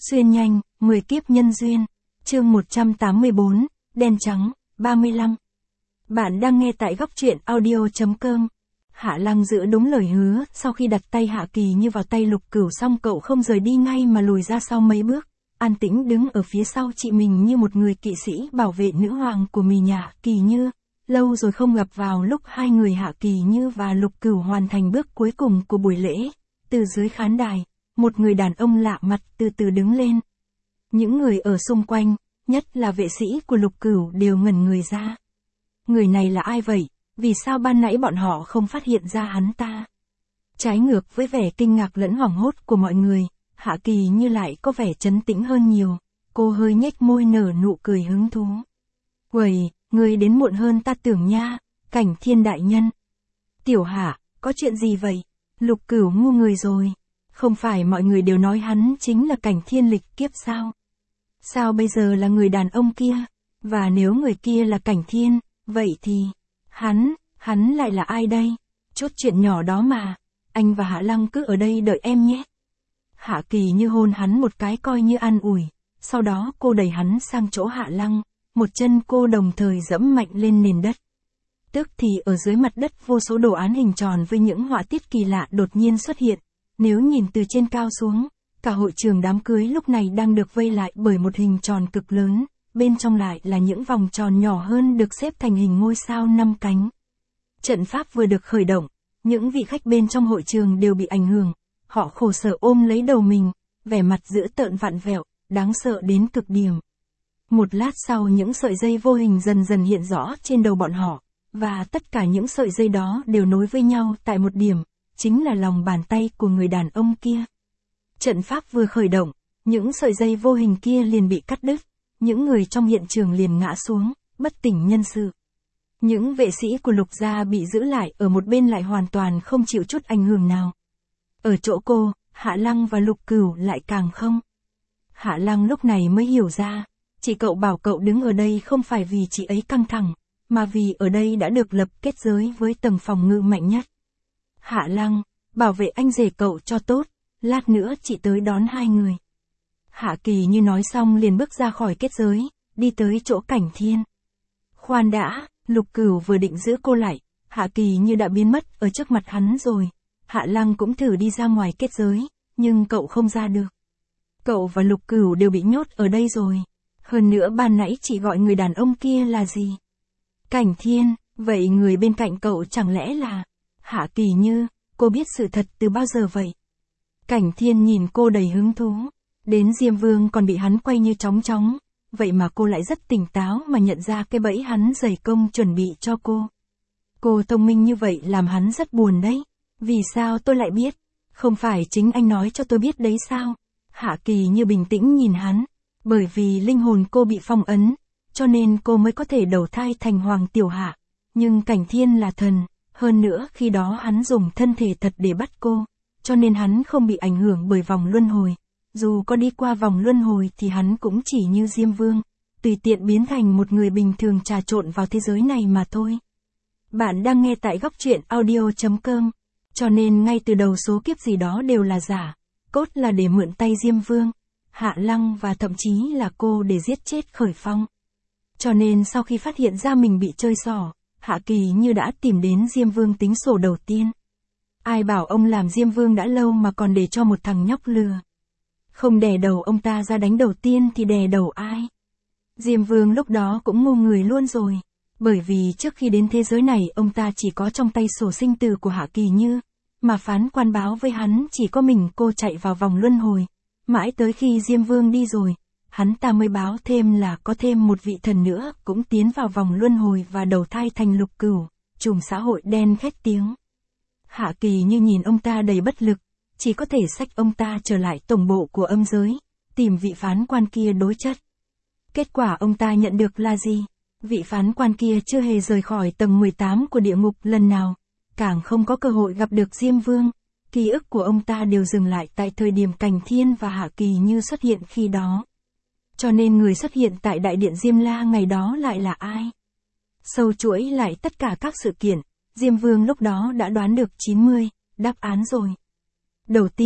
Xuyên nhanh, 10 kiếp nhân duyên. Chương 184, đen trắng, 35. Bạn đang nghe tại góc truyện audio.com. Hạ Lăng giữ đúng lời hứa, sau khi đặt tay Hạ Kỳ Như vào tay Lục Cửu xong cậu không rời đi ngay mà lùi ra sau mấy bước, an tĩnh đứng ở phía sau chị mình như một người kỵ sĩ bảo vệ nữ hoàng của mình nhà Kỳ Như. Lâu rồi không gặp vào lúc hai người Hạ Kỳ Như và Lục Cửu hoàn thành bước cuối cùng của buổi lễ. Từ dưới khán đài, một người đàn ông lạ mặt từ từ đứng lên. Những người ở xung quanh, nhất là vệ sĩ của Lục Cửu đều ngẩn người ra. Người này là ai vậy? Vì sao ban nãy bọn họ không phát hiện ra hắn ta? Trái ngược với vẻ kinh ngạc lẫn hoảng hốt của mọi người, Hạ Kỳ Như lại có vẻ trấn tĩnh hơn nhiều. Cô hơi nhếch môi nở nụ cười hứng thú. Uầy, ngươi đến muộn hơn ta tưởng nha, Cảnh Thiên đại nhân. Tiểu Hạ, có chuyện gì vậy? Lục Cửu ngu người rồi. Không phải mọi người đều nói hắn chính là Cảnh Thiên lịch kiếp sao? Sao bây giờ là người đàn ông kia? Và nếu người kia là Cảnh Thiên, vậy thì... Hắn lại là ai đây? Chốt chuyện nhỏ đó mà. Anh và Hạ Lăng cứ ở đây đợi em nhé. Hạ Kỳ Như hôn hắn một cái coi như an ủi. Sau đó cô đẩy hắn sang chỗ Hạ Lăng. Một chân cô đồng thời dẫm mạnh lên nền đất. Tức thì ở dưới mặt đất vô số đồ án hình tròn với những họa tiết kỳ lạ đột nhiên xuất hiện. Nếu nhìn từ trên cao xuống, cả hội trường đám cưới lúc này đang được vây lại bởi một hình tròn cực lớn. Bên trong lại là những vòng tròn nhỏ hơn được xếp thành hình ngôi sao 5 cánh. Trận pháp vừa được khởi động, những vị khách bên trong hội trường đều bị ảnh hưởng. Họ khổ sở ôm lấy đầu mình, vẻ mặt dữ tợn vặn vẹo, đáng sợ đến cực điểm. Một lát sau những sợi dây vô hình dần dần hiện rõ trên đầu bọn họ, và tất cả những sợi dây đó đều nối với nhau tại một điểm, chính là lòng bàn tay của người đàn ông kia. Trận pháp vừa khởi động, những sợi dây vô hình kia liền bị cắt đứt. Những người trong hiện trường liền ngã xuống, bất tỉnh nhân sự. Những vệ sĩ của Lục gia bị giữ lại ở một bên lại hoàn toàn không chịu chút ảnh hưởng nào. Ở chỗ cô, Hạ Lăng và Lục Cửu lại càng không. Hạ Lăng lúc này mới hiểu ra, chị cậu bảo cậu đứng ở đây không phải vì chị ấy căng thẳng, mà vì ở đây đã được lập kết giới với tầng phòng ngự mạnh nhất. Hạ Lăng, bảo vệ anh rể cậu cho tốt, lát nữa chị tới đón hai người. Hạ Kỳ Như nói xong liền bước ra khỏi kết giới, đi tới chỗ Cảnh Thiên. Khoan đã, Lục Cửu vừa định giữ cô lại, Hạ Kỳ Như đã biến mất ở trước mặt hắn rồi. Hạ Lăng cũng thử đi ra ngoài kết giới, nhưng cậu không ra được. Cậu và Lục Cửu đều bị nhốt ở đây rồi. Hơn nữa ban nãy chị gọi người đàn ông kia là gì? Cảnh Thiên, vậy người bên cạnh cậu chẳng lẽ là... Hạ Kỳ Như, cô biết sự thật từ bao giờ vậy? Cảnh Thiên nhìn cô đầy hứng thú. Đến Diêm Vương còn bị hắn quay như chóng chóng, vậy mà cô lại rất tỉnh táo mà nhận ra cái bẫy hắn dày công chuẩn bị cho cô. Cô thông minh như vậy làm hắn rất buồn đấy. Vì sao tôi lại biết? Không phải chính anh nói cho tôi biết đấy sao? Hạ Kỳ Như bình tĩnh nhìn hắn. Bởi vì linh hồn cô bị phong ấn, cho nên cô mới có thể đầu thai thành Hoàng Tiểu Hạ. Nhưng Cảnh Thiên là thần, hơn nữa khi đó hắn dùng thân thể thật để bắt cô, cho nên hắn không bị ảnh hưởng bởi vòng luân hồi. Dù có đi qua vòng luân hồi thì hắn cũng chỉ như Diêm Vương, tùy tiện biến thành một người bình thường trà trộn vào thế giới này mà thôi. Bạn đang nghe tại góc truyện audio.com, cho nên ngay từ đầu số kiếp gì đó đều là giả, cốt là để mượn tay Diêm Vương, Hạ Lăng và thậm chí là cô để giết chết Khởi Phong. Cho nên sau khi phát hiện ra mình bị chơi xỏ, Hạ Kỳ Như đã tìm đến Diêm Vương tính sổ đầu tiên. Ai bảo ông làm Diêm Vương đã lâu mà còn để cho một thằng nhóc lừa. Không đè đầu ông ta ra đánh đầu tiên thì đè đầu ai? Diêm Vương lúc đó cũng ngu người luôn rồi. Bởi vì trước khi đến thế giới này ông ta chỉ có trong tay sổ sinh tử của Hạ Kỳ Như, mà phán quan báo với hắn chỉ có mình cô chạy vào vòng luân hồi. Mãi tới khi Diêm Vương đi rồi, hắn ta mới báo thêm là có thêm một vị thần nữa cũng tiến vào vòng luân hồi và đầu thai thành Lục Cửu, trùm xã hội đen khét tiếng. Hạ Kỳ Như nhìn ông ta đầy bất lực. Chỉ có thể xách ông ta trở lại tổng bộ của âm giới, tìm vị phán quan kia đối chất. Kết quả ông ta nhận được là gì? Vị phán quan kia chưa hề rời khỏi tầng 18 của địa ngục lần nào, càng không có cơ hội gặp được Diêm Vương. Ký ức của ông ta đều dừng lại tại thời điểm Cảnh Thiên và Hạ Kỳ Như xuất hiện khi đó. Cho nên người xuất hiện tại đại điện Diêm La ngày đó lại là ai? Sâu chuỗi lại tất cả các sự kiện, Diêm Vương lúc đó đã đoán được 90 đáp án rồi. Đầu tiên,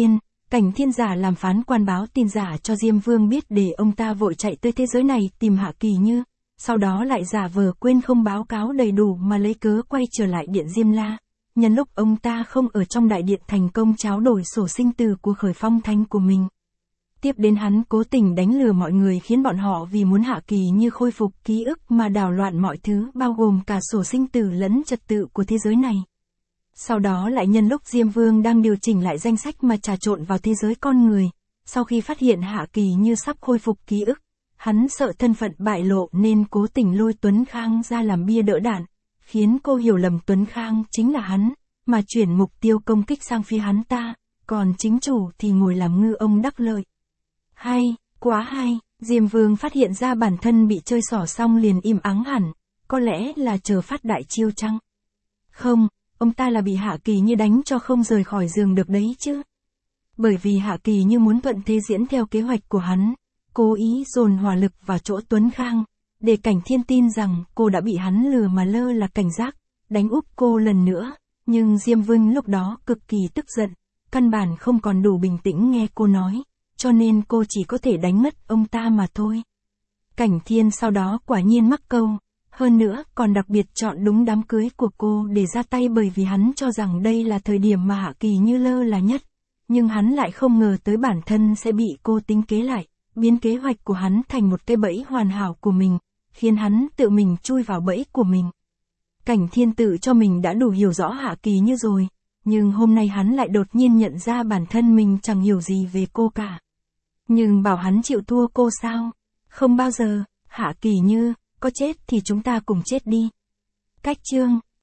Cảnh Thiên giả làm phán quan báo tin giả cho Diêm Vương biết để ông ta vội chạy tới thế giới này tìm Hạ Kỳ Như, sau đó lại giả vờ quên không báo cáo đầy đủ mà lấy cớ quay trở lại điện Diêm La. Nhân lúc ông ta không ở trong đại điện thành công tráo đổi sổ sinh tử của Khởi Phong Thánh của mình. Tiếp đến hắn cố tình đánh lừa mọi người khiến bọn họ vì muốn Hạ Kỳ Như khôi phục ký ức mà đảo loạn mọi thứ bao gồm cả sổ sinh tử lẫn trật tự của thế giới này. Sau đó lại nhân lúc Diêm Vương đang điều chỉnh lại danh sách mà trà trộn vào thế giới con người, sau khi phát hiện Hạ Kỳ Như sắp khôi phục ký ức, hắn sợ thân phận bại lộ nên cố tình lôi Tuấn Khang ra làm bia đỡ đạn, khiến cô hiểu lầm Tuấn Khang chính là hắn, mà chuyển mục tiêu công kích sang phía hắn ta, còn chính chủ thì ngồi làm ngư ông đắc lợi. Hay, quá hay, Diêm Vương phát hiện ra bản thân bị chơi xỏ xong liền im ắng hẳn, có lẽ là chờ phát đại chiêu chăng? Không, ông ta là bị Hạ Kỳ Như đánh cho không rời khỏi giường được đấy chứ. Bởi vì Hạ Kỳ Như muốn thuận thế diễn theo kế hoạch của hắn, cố ý dồn hỏa lực vào chỗ Tuấn Khang, để Cảnh Thiên tin rằng cô đã bị hắn lừa mà lơ là cảnh giác, đánh úp cô lần nữa, nhưng Diêm Vương lúc đó cực kỳ tức giận, căn bản không còn đủ bình tĩnh nghe cô nói, cho nên cô chỉ có thể đánh mất ông ta mà thôi. Cảnh Thiên sau đó quả nhiên mắc câu, hơn nữa còn đặc biệt chọn đúng đám cưới của cô để ra tay bởi vì hắn cho rằng đây là thời điểm mà Hạ Kỳ Như lơ là nhất, nhưng hắn lại không ngờ tới bản thân sẽ bị cô tính kế lại, biến kế hoạch của hắn thành một cái bẫy hoàn hảo của mình, khiến hắn tự mình chui vào bẫy của mình. Cảnh Thiên tự cho mình đã đủ hiểu rõ Hạ Kỳ Như rồi, nhưng hôm nay hắn lại đột nhiên nhận ra bản thân mình chẳng hiểu gì về cô cả. Nhưng bảo hắn chịu thua cô sao? Không bao giờ, Hạ Kỳ Như, có chết thì chúng ta cùng chết đi. Cách chương